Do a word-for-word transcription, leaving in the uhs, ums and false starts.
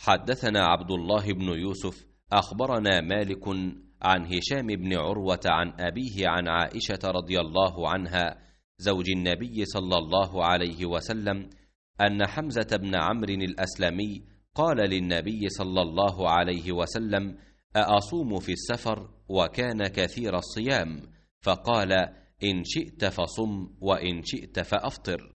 حدثنا عبد الله بن يوسف أخبرنا مالك عن هشام بن عروة عن أبيه عن عائشة رضي الله عنها زوج النبي صلى الله عليه وسلم أن حمزة بن عمرو الأسلمي قال للنبي صلى الله عليه وسلم: أأصوم في السفر؟ وكان كثير الصيام، فقال: إن شئت فصم وإن شئت فأفطر.